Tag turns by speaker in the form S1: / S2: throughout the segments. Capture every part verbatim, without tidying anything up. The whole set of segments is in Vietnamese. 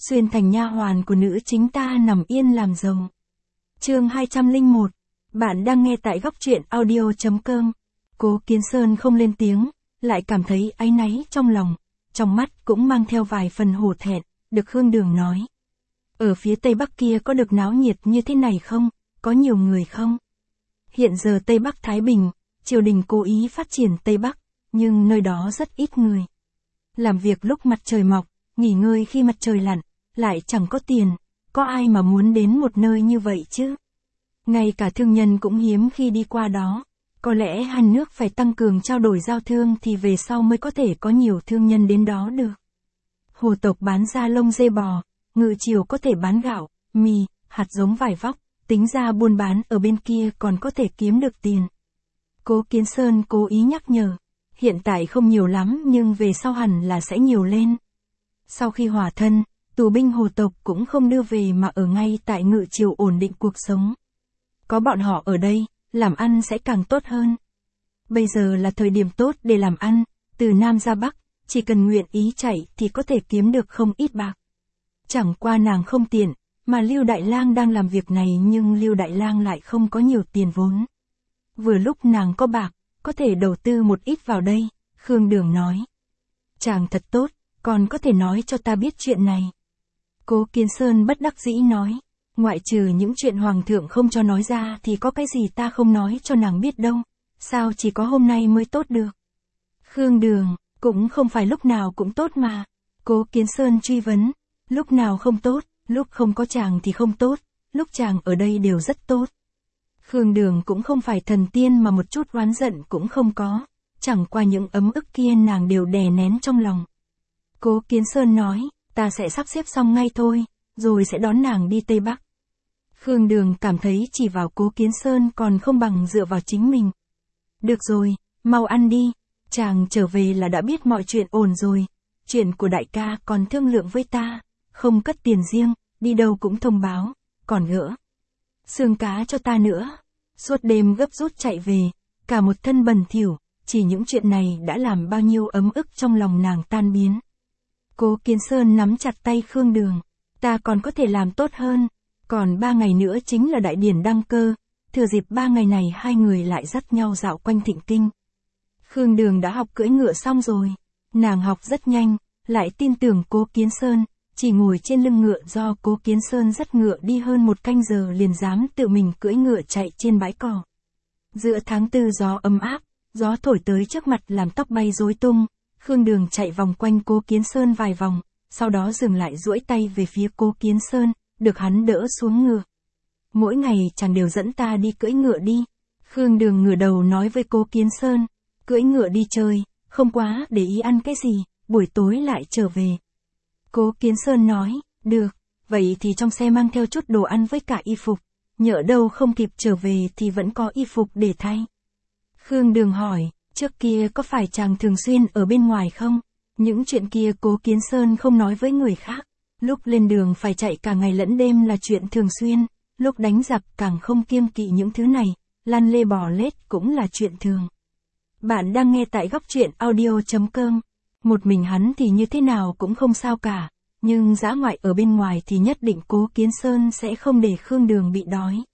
S1: xuyên thành nha hoàn của nữ chính ta nằm yên làm rồng. Chương hai trăm lẻ một. Bạn đang nghe tại góc truyện audio chấm com. Cố Kiến Sơn không lên tiếng, lại cảm thấy áy náy trong lòng, trong mắt cũng mang theo vài phần hổ thẹn, được Khương Đường nói. Ở phía Tây Bắc kia có được náo nhiệt như thế này không? Có nhiều người không? Hiện giờ Tây Bắc Thái Bình, triều đình cố ý phát triển Tây Bắc, nhưng nơi đó rất ít người. Làm việc lúc mặt trời mọc, nghỉ ngơi khi mặt trời lặn, lại chẳng có tiền, có ai mà muốn đến một nơi như vậy chứ? Ngay cả thương nhân cũng hiếm khi đi qua đó, có lẽ hai nước phải tăng cường trao đổi giao thương thì về sau mới có thể có nhiều thương nhân đến đó được. Hồ tộc bán da lông dê bò, Ngự Triều có thể bán gạo, mì, hạt giống vải vóc, tính ra buôn bán ở bên kia còn có thể kiếm được tiền. Cố Kiến Sơn cố ý nhắc nhở, hiện tại không nhiều lắm nhưng về sau hẳn là sẽ nhiều lên. Sau khi hòa thân, tù binh hồ tộc cũng không đưa về mà ở ngay tại Ngự Triều ổn định cuộc sống. Có bọn họ ở đây, làm ăn sẽ càng tốt hơn. Bây giờ là thời điểm tốt để làm ăn, từ Nam ra Bắc, chỉ cần nguyện ý chạy thì có thể kiếm được không ít bạc. Chẳng qua nàng không tiện, mà Lưu Đại Lang đang làm việc này nhưng Lưu Đại Lang lại không có nhiều tiền vốn. Vừa lúc nàng có bạc, có thể đầu tư một ít vào đây, Khương Đường nói. Chàng thật tốt, còn có thể nói cho ta biết chuyện này. Cố Kiến Sơn bất đắc dĩ nói, ngoại trừ những chuyện hoàng thượng không cho nói ra thì có cái gì ta không nói cho nàng biết đâu, sao chỉ có hôm nay mới tốt được. Khương Đường, cũng không phải lúc nào cũng tốt mà. Cố Kiến Sơn truy vấn, lúc nào không tốt, lúc không có chàng thì không tốt, lúc chàng ở đây đều rất tốt. Khương Đường cũng không phải thần tiên mà một chút oán giận cũng không có, chẳng qua những ấm ức kia nàng đều đè nén trong lòng. Cố Kiến Sơn nói, ta sẽ sắp xếp xong ngay thôi, rồi sẽ đón nàng đi Tây Bắc. Khương Đường cảm thấy chỉ vào Cố Kiến Sơn còn không bằng dựa vào chính mình. Được rồi, mau ăn đi, chàng trở về là đã biết mọi chuyện ổn rồi, chuyện của đại ca còn thương lượng với ta, không cất tiền riêng, đi đâu cũng thông báo, còn gỡ xương cá cho ta nữa. Suốt đêm gấp rút chạy về, cả một thân bẩn thỉu, chỉ những chuyện này đã làm bao nhiêu ấm ức trong lòng nàng tan biến. Cố Kiến Sơn nắm chặt tay Khương Đường, ta còn có thể làm tốt hơn, còn ba ngày nữa chính là đại điển đăng cơ, thừa dịp ba ngày này hai người lại dắt nhau dạo quanh Thịnh Kinh. Khương Đường đã học cưỡi ngựa xong rồi, nàng học rất nhanh, lại tin tưởng Cố Kiến Sơn, chỉ ngồi trên lưng ngựa do Cố Kiến Sơn dắt ngựa đi hơn một canh giờ liền dám tự mình cưỡi ngựa chạy trên bãi cỏ. Giữa tháng tư gió ấm áp, gió thổi tới trước mặt làm tóc bay rối tung, Khương Đường chạy vòng quanh Cố Kiến Sơn vài vòng, sau đó dừng lại duỗi tay về phía Cố Kiến Sơn, được hắn đỡ xuống ngựa. Mỗi ngày chàng đều dẫn ta đi cưỡi ngựa đi. Khương Đường ngửa đầu nói với Cố Kiến Sơn, cưỡi ngựa đi chơi, không quá để ý ăn cái gì, buổi tối lại trở về. Cố Kiến Sơn nói, được, vậy thì trong xe mang theo chút đồ ăn với cả y phục, nhỡ đâu không kịp trở về thì vẫn có y phục để thay. Khương Đường hỏi, trước kia có phải chàng thường xuyên ở bên ngoài không? Những chuyện kia Cố Kiến Sơn không nói với người khác, lúc lên đường phải chạy cả ngày lẫn đêm là chuyện thường xuyên, lúc đánh giặc càng không kiêng kỵ những thứ này, lăn lê bò lết cũng là chuyện thường. Bạn đang nghe tại góc truyện audio chấm com. Một mình hắn thì như thế nào cũng không sao cả, nhưng dã ngoại ở bên ngoài thì nhất định Cố Kiến Sơn sẽ không để Khương Đường bị đói.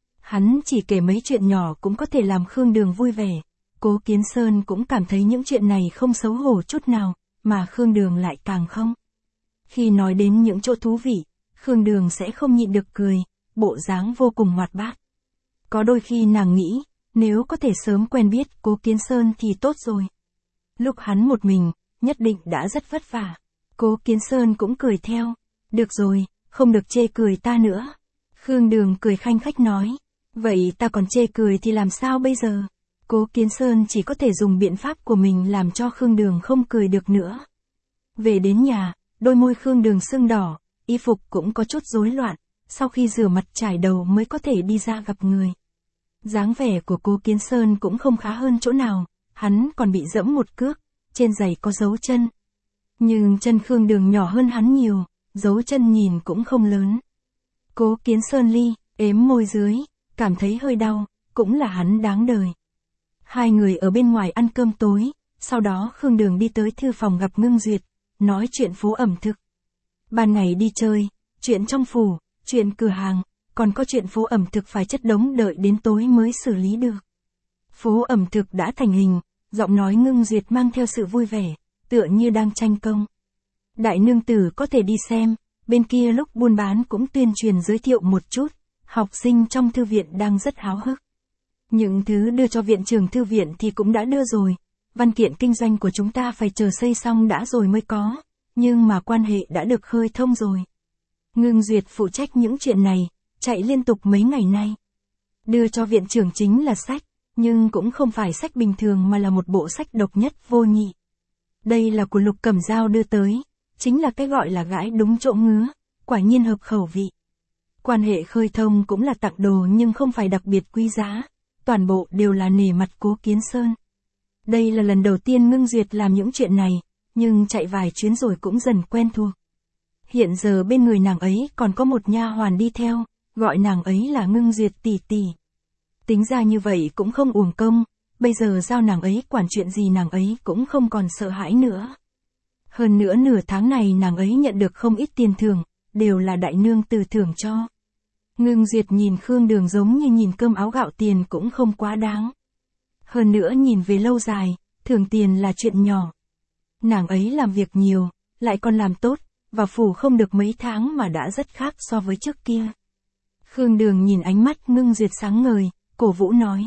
S1: Hắn chỉ kể mấy chuyện nhỏ cũng có thể làm Khương Đường vui vẻ, Cố Kiến Sơn cũng cảm thấy những chuyện này không xấu hổ chút nào, mà Khương Đường lại càng không. Khi nói đến những chỗ thú vị, Khương Đường sẽ không nhịn được cười, bộ dáng vô cùng hoạt bát. Có đôi khi nàng nghĩ, nếu có thể sớm quen biết Cố Kiến Sơn thì tốt rồi. Lúc hắn một mình, nhất định đã rất vất vả. Cố Kiến Sơn cũng cười theo. Được rồi, không được chê cười ta nữa. Khương Đường cười khanh khách nói. Vậy ta còn chê cười thì làm sao bây giờ? Cố Kiến Sơn chỉ có thể dùng biện pháp của mình làm cho Khương Đường không cười được nữa. Về đến nhà, đôi môi Khương Đường sưng đỏ, y phục cũng có chút rối loạn, sau khi rửa mặt chải đầu mới có thể đi ra gặp người. Dáng vẻ của Cố Kiến Sơn cũng không khá hơn chỗ nào, hắn còn bị dẫm một cước, trên giày có dấu chân. Nhưng chân Khương Đường nhỏ hơn hắn nhiều, dấu chân nhìn cũng không lớn. Cố Kiến Sơn ly, ếm môi dưới, cảm thấy hơi đau, cũng là hắn đáng đời. Hai người ở bên ngoài ăn cơm tối, sau đó Khương Đường đi tới thư phòng gặp Ngưng Duyệt, nói chuyện phố ẩm thực. Ban ngày đi chơi, chuyện trong phủ, chuyện cửa hàng, còn có chuyện phố ẩm thực phải chất đống đợi đến tối mới xử lý được. Phố ẩm thực đã thành hình, giọng nói Ngưng Duyệt mang theo sự vui vẻ, tựa như đang tranh công. Đại nương tử có thể đi xem, bên kia lúc buôn bán cũng tuyên truyền giới thiệu một chút, học sinh trong thư viện đang rất háo hức. Những thứ đưa cho viện trưởng thư viện thì cũng đã đưa rồi, văn kiện kinh doanh của chúng ta phải chờ xây xong đã rồi mới có, nhưng mà quan hệ đã được khơi thông rồi. Ngưng Duyệt phụ trách những chuyện này, chạy liên tục mấy ngày nay. Đưa cho viện trưởng chính là sách, nhưng cũng không phải sách bình thường mà là một bộ sách độc nhất vô nhị. Đây là của Lục Cẩm Dao đưa tới, chính là cái gọi là gãi đúng chỗ ngứa, quả nhiên hợp khẩu vị. Quan hệ khơi thông cũng là tặng đồ nhưng không phải đặc biệt quý giá, toàn bộ đều là nể mặt Cố Kiến Sơn. Đây là lần đầu tiên Ngưng Duyệt làm những chuyện này, nhưng chạy vài chuyến rồi cũng dần quen thuộc. Hiện giờ bên người nàng ấy còn có một nha hoàn đi theo, gọi nàng ấy là Ngưng Duyệt tỷ tỷ. Tính ra như vậy cũng không uổng công, bây giờ giao nàng ấy quản chuyện gì nàng ấy cũng không còn sợ hãi nữa. Hơn nữa nửa tháng này nàng ấy nhận được không ít tiền thưởng, đều là đại nương tử thưởng cho. Ngưng Duyệt nhìn Khương Đường giống như nhìn cơm áo gạo tiền cũng không quá đáng. Hơn nữa nhìn về lâu dài, thưởng tiền là chuyện nhỏ. Nàng ấy làm việc nhiều, lại còn làm tốt, vào phủ không được mấy tháng mà đã rất khác so với trước kia. Khương Đường nhìn ánh mắt Ngưng Duyệt sáng ngời, cổ vũ nói.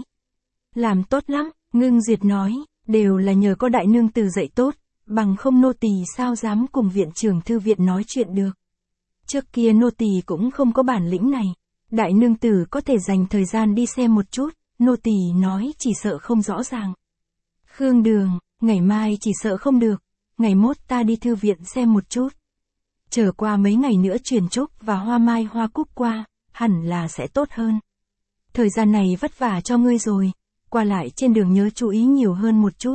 S1: Làm tốt lắm, Ngưng Duyệt nói, đều là nhờ có đại nương tử dạy tốt, bằng không nô tỳ sao dám cùng viện trưởng thư viện nói chuyện được. Trước kia nô tỳ cũng không có bản lĩnh này, đại nương tử có thể dành thời gian đi xem một chút, nô tỳ nói chỉ sợ không rõ ràng. Khương Đường, ngày mai chỉ sợ không được, ngày mốt ta đi thư viện xem một chút. Chờ qua mấy ngày nữa truyền trúc và hoa mai hoa cúc qua, hẳn là sẽ tốt hơn. Thời gian này vất vả cho ngươi rồi, qua lại trên đường nhớ chú ý nhiều hơn một chút.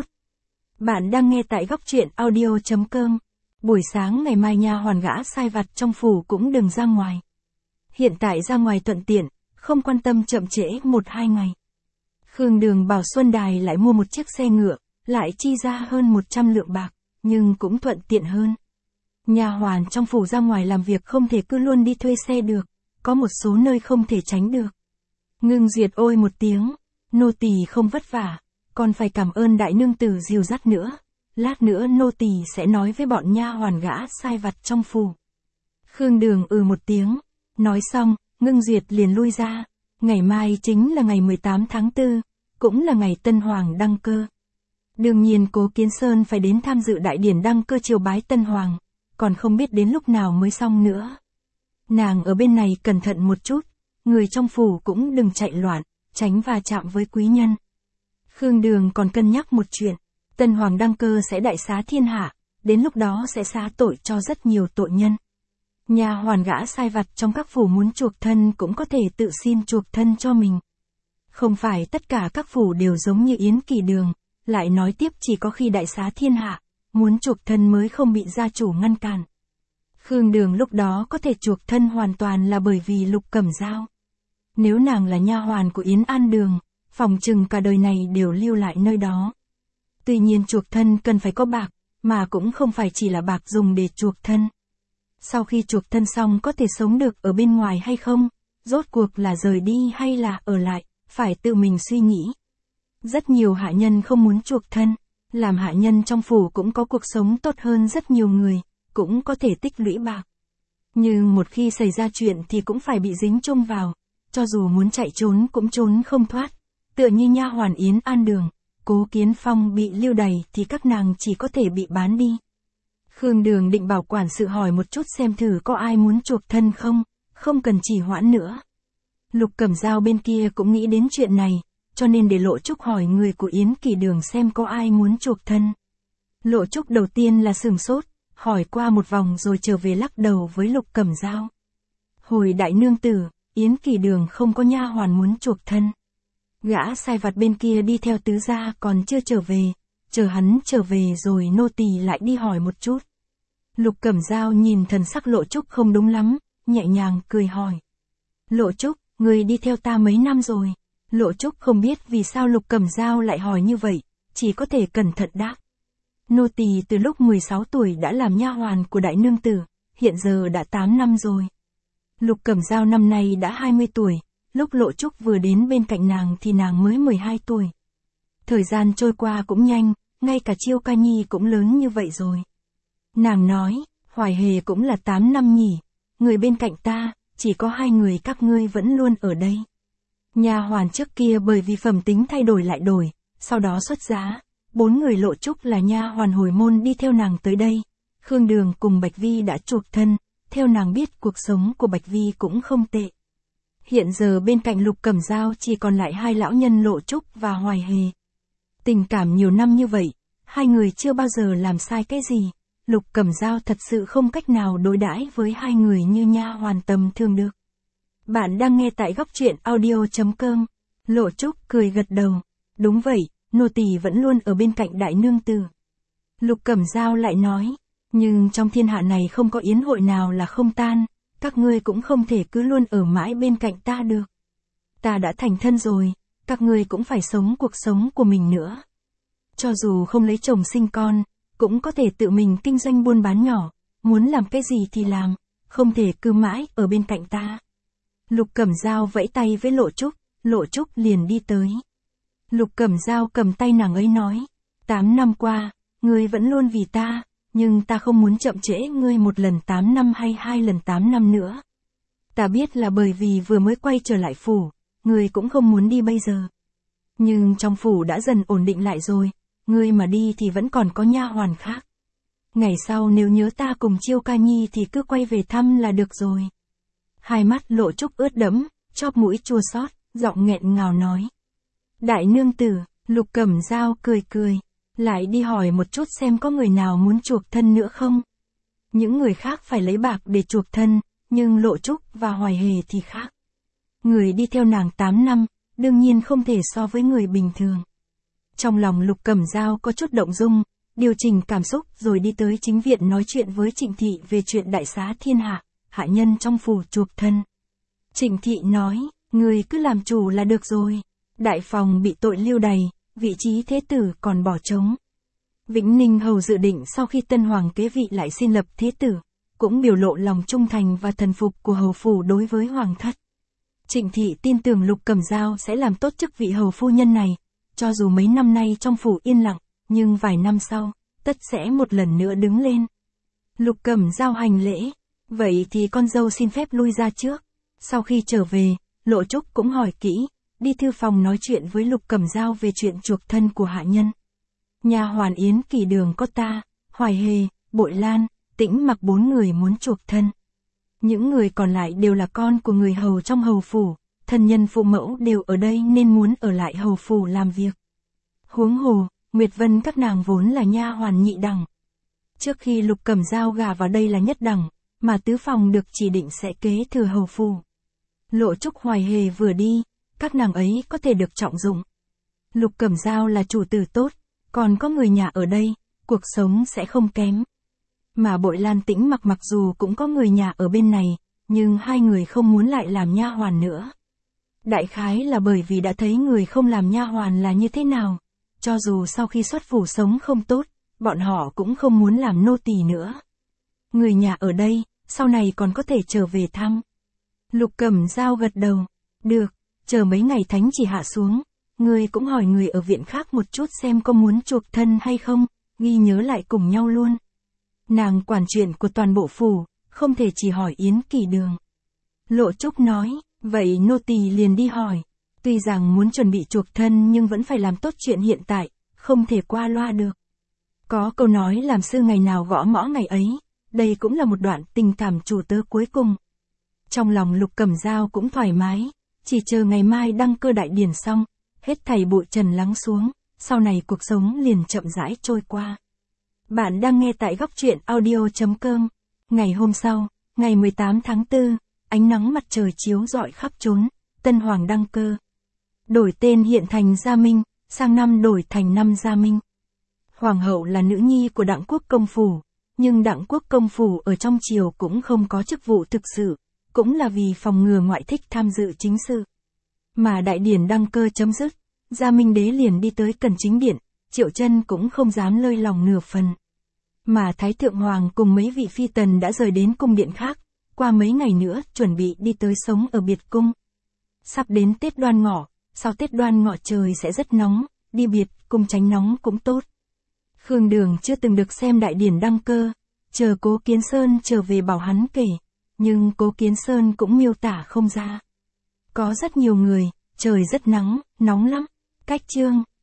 S1: Bạn đang nghe tại góc truyện audio chấm com. Buổi sáng ngày mai nha hoàn gã sai vặt trong phủ cũng đừng ra ngoài. Hiện tại ra ngoài thuận tiện, không quan tâm chậm trễ một hai ngày. Khương Đường bảo Xuân Đài lại mua một chiếc xe ngựa, lại chi ra hơn một trăm lượng bạc, nhưng cũng thuận tiện hơn. Nha hoàn trong phủ ra ngoài làm việc không thể cứ luôn đi thuê xe được, có một số nơi không thể tránh được. Ngưng Duyệt ôi một tiếng, nô tỳ không vất vả, còn phải cảm ơn đại nương tử dìu dắt nữa. Lát nữa nô tỳ sẽ nói với bọn nha hoàn gã sai vặt trong phủ. Khương Đường ừ một tiếng, nói xong, Ngưng Duyệt liền lui ra. Ngày mai chính là ngày mười tám tháng tư, cũng là ngày Tân Hoàng đăng cơ. Đương nhiên Cố Kiến Sơn phải đến tham dự đại điển đăng cơ triều bái Tân Hoàng, còn không biết đến lúc nào mới xong nữa. Nàng ở bên này cẩn thận một chút, người trong phủ cũng đừng chạy loạn, tránh va chạm với quý nhân. Khương Đường còn cân nhắc một chuyện, Tân Hoàng đăng cơ sẽ đại xá thiên hạ, đến lúc đó sẽ xá tội cho rất nhiều tội nhân. Nhà hoàn gã sai vặt trong các phủ muốn chuộc thân cũng có thể tự xin chuộc thân cho mình. Không phải tất cả các phủ đều giống như Yến Kỳ Đường, lại nói tiếp chỉ có khi đại xá thiên hạ, muốn chuộc thân mới không bị gia chủ ngăn cản. Khương Đường lúc đó có thể chuộc thân hoàn toàn là bởi vì Lục Cẩm Dao. Nếu nàng là nha hoàn của Yến An Đường, phòng chừng cả đời này đều lưu lại nơi đó. Tuy nhiên chuộc thân cần phải có bạc, mà cũng không phải chỉ là bạc dùng để chuộc thân. Sau khi chuộc thân xong có thể sống được ở bên ngoài hay không, rốt cuộc là rời đi hay là ở lại, phải tự mình suy nghĩ. Rất nhiều hạ nhân không muốn chuộc thân, làm hạ nhân trong phủ cũng có cuộc sống tốt hơn rất nhiều người, cũng có thể tích lũy bạc. Nhưng một khi xảy ra chuyện thì cũng phải bị dính chung vào, cho dù muốn chạy trốn cũng trốn không thoát. Tựa như nha hoàn Yến An Đường, Cố Kiến Phong bị lưu đày thì các nàng chỉ có thể bị bán đi. Khương Đường định bảo quản sự hỏi một chút xem thử có ai muốn chuộc thân không, không cần trì hoãn nữa. Lục Cẩm Dao bên kia cũng nghĩ đến chuyện này, cho nên để Lộ Trúc hỏi người của Yến Kỳ Đường xem có ai muốn chuộc thân. Lộ Trúc đầu tiên là sửng sốt, hỏi qua một vòng rồi trở về lắc đầu với Lục Cẩm Dao. Hồi đại nương tử, Yến Kỳ Đường không có nha hoàn muốn chuộc thân. Gã sai vặt bên kia đi theo tứ gia còn chưa trở về, chờ hắn trở về rồi nô tỳ lại đi hỏi một chút. Lục Cẩm Dao nhìn thần sắc Lộ Trúc không đúng lắm, nhẹ nhàng cười hỏi. Lộ Trúc, người đi theo ta mấy năm rồi? Lộ Trúc không biết vì sao Lục Cẩm Dao lại hỏi như vậy, chỉ có thể cẩn thận đáp. Nô tỳ từ lúc mười sáu tuổi đã làm nha hoàn của đại nương tử, hiện giờ đã tám năm rồi. Lục Cẩm Dao năm nay đã hai mươi tuổi, lúc Lộ Trúc vừa đến bên cạnh nàng thì nàng mới mười hai tuổi. Thời gian trôi qua cũng nhanh, ngay cả Chiêu Ca Nhi cũng lớn như vậy rồi. Nàng nói, Hoài Hề cũng là tám năm nhỉ, người bên cạnh ta, chỉ có hai người các ngươi vẫn luôn ở đây. Nha hoàn trước kia bởi vì phẩm tính thay đổi lại đổi, sau đó xuất giá, bốn người Lộ Trúc là nha hoàn hồi môn đi theo nàng tới đây. Khương Đường cùng Bạch Vi đã chuộc thân, theo nàng biết cuộc sống của Bạch Vi cũng không tệ. Hiện giờ bên cạnh Lục Cẩm Dao chỉ còn lại hai lão nhân Lộ Trúc và Hoài Hề. Tình cảm nhiều năm như vậy, hai người chưa bao giờ làm sai cái gì. Lục Cẩm Dao thật sự không cách nào đối đãi với hai người như nha hoàn tầm thường được. Bạn đang nghe tại góc truyện audio chấm com. Lộ Trúc cười gật đầu. Đúng vậy, nô tỳ vẫn luôn ở bên cạnh đại nương tử. Lục Cẩm Dao lại nói, nhưng trong thiên hạ này không có yến hội nào là không tan, các ngươi cũng không thể cứ luôn ở mãi bên cạnh ta được. Ta đã thành thân rồi, các ngươi cũng phải sống cuộc sống của mình nữa. Cho dù không lấy chồng sinh con, cũng có thể tự mình kinh doanh buôn bán nhỏ, muốn làm cái gì thì làm, không thể cứ mãi ở bên cạnh ta. Lục Cẩm Dao vẫy tay với Lộ Trúc, Lộ Trúc liền đi tới. Lục Cẩm Dao cầm tay nàng ấy nói, tám năm qua, ngươi vẫn luôn vì ta, nhưng ta không muốn chậm trễ ngươi một lần tám năm hay hai lần tám năm nữa. Ta biết là bởi vì vừa mới quay trở lại phủ, ngươi cũng không muốn đi bây giờ. Nhưng trong phủ đã dần ổn định lại rồi, ngươi mà đi thì vẫn còn có nha hoàn khác. Ngày sau nếu nhớ ta cùng Chiêu Ca Nhi thì cứ quay về thăm là được rồi. Hai mắt Lộ Trúc ướt đẫm, chóp mũi chua xót, giọng nghẹn ngào nói. Đại nương tử, Lục Cẩm Dao cười cười, lại đi hỏi một chút xem có người nào muốn chuộc thân nữa không. Những người khác phải lấy bạc để chuộc thân, nhưng Lộ Trúc và Hoài Hề thì khác. Người đi theo nàng tám năm, đương nhiên không thể so với người bình thường. Trong lòng Lục Cẩm Dao có chút động dung, điều chỉnh cảm xúc rồi đi tới chính viện nói chuyện với Trịnh Thị về chuyện đại xá thiên hạ, hạ nhân trong phủ chuộc thân. Trịnh Thị nói, người cứ làm chủ là được rồi. Đại phòng bị tội lưu đày, vị trí thế tử còn bỏ trống. Vĩnh Ninh hầu dự định sau khi tân hoàng kế vị lại xin lập thế tử, cũng biểu lộ lòng trung thành và thần phục của hầu phủ đối với hoàng thất. Trịnh Thị tin tưởng Lục Cẩm Dao sẽ làm tốt chức vị hầu phu nhân này, cho dù mấy năm nay trong phủ yên lặng, nhưng vài năm sau, tất sẽ một lần nữa đứng lên. Lục Cẩm Dao hành lễ, vậy thì con dâu xin phép lui ra trước. Sau khi trở về, Lộ Trúc cũng hỏi kỹ, đi thư phòng nói chuyện với Lục Cẩm Dao về chuyện chuộc thân của hạ nhân. Nhà hoàn Yến Kỳ Đường có ta, Hoài Hề, Bội Lan, Tĩnh Mặc bốn người muốn chuộc thân. Những người còn lại đều là con của người hầu trong hầu phủ, thân nhân phụ mẫu đều ở đây nên muốn ở lại hầu phủ làm việc. Huống hồ, Nguyệt Vân các nàng vốn là nha hoàn nhị đẳng. Trước khi Lục Cẩm Dao gả vào đây là nhất đẳng, mà tứ phòng được chỉ định sẽ kế thừa hầu phủ. Lộ Trúc Hoài Hề vừa đi, các nàng ấy có thể được trọng dụng. Lục Cẩm Dao là chủ tử tốt, còn có người nhà ở đây, cuộc sống sẽ không kém. Mà Bội Lan Tĩnh Mặc mặc dù cũng có người nhà ở bên này, nhưng hai người không muốn lại làm nha hoàn nữa. Đại khái là bởi vì đã thấy người không làm nha hoàn là như thế nào, cho dù sau khi xuất phủ sống không tốt, bọn họ cũng không muốn làm nô tỳ nữa. Người nhà ở đây, sau này còn có thể trở về thăm. Lục Cẩm Dao gật đầu, được, chờ mấy ngày thánh chỉ hạ xuống, người cũng hỏi người ở viện khác một chút xem có muốn chuộc thân hay không, ghi nhớ lại cùng nhau luôn. Nàng quản chuyện của toàn bộ phủ, không thể chỉ hỏi Yến Kỳ Đường. Lộ Trúc nói, vậy nô tỳ liền đi hỏi. Tuy rằng muốn chuẩn bị chuộc thân nhưng vẫn phải làm tốt chuyện hiện tại, không thể qua loa được. Có câu nói làm sư ngày nào gõ mõ ngày ấy, đây cũng là một đoạn tình cảm chủ tớ cuối cùng. Trong lòng Lục Cẩm Dao cũng thoải mái, chỉ chờ ngày mai đăng cơ đại điển xong, hết thảy bụi trần lắng xuống, sau này cuộc sống liền chậm rãi trôi qua. Bạn đang nghe tại góc truyện audio chấm com. Ngày hôm sau, ngày mười tám tháng tư, ánh nắng mặt trời chiếu rọi khắp trốn, tân hoàng đăng cơ. Đổi tên hiện thành Gia Minh, sang năm đổi thành năm Gia Minh. Hoàng hậu là nữ nhi của Đặng Quốc công phủ, nhưng Đặng Quốc công phủ ở trong triều cũng không có chức vụ thực sự, cũng là vì phòng ngừa ngoại thích tham dự chính sự. Mà đại điển đăng cơ chấm dứt, Gia Minh đế liền đi tới Cẩn Chính Điện, Triệu Chân cũng không dám lơi lòng nửa phần. Mà Thái Thượng Hoàng cùng mấy vị phi tần đã rời đến cung điện khác, qua mấy ngày nữa chuẩn bị đi tới sống ở biệt cung. Sắp đến Tết Đoan Ngọ, sau Tết Đoan Ngọ trời sẽ rất nóng, đi biệt cung tránh nóng cũng tốt. Khương Đường chưa từng được xem đại điển đăng cơ, chờ Cố Kiến Sơn trở về bảo hắn kể, nhưng Cố Kiến Sơn cũng miêu tả không ra. Có rất nhiều người, trời rất nắng, nóng lắm. Cách chương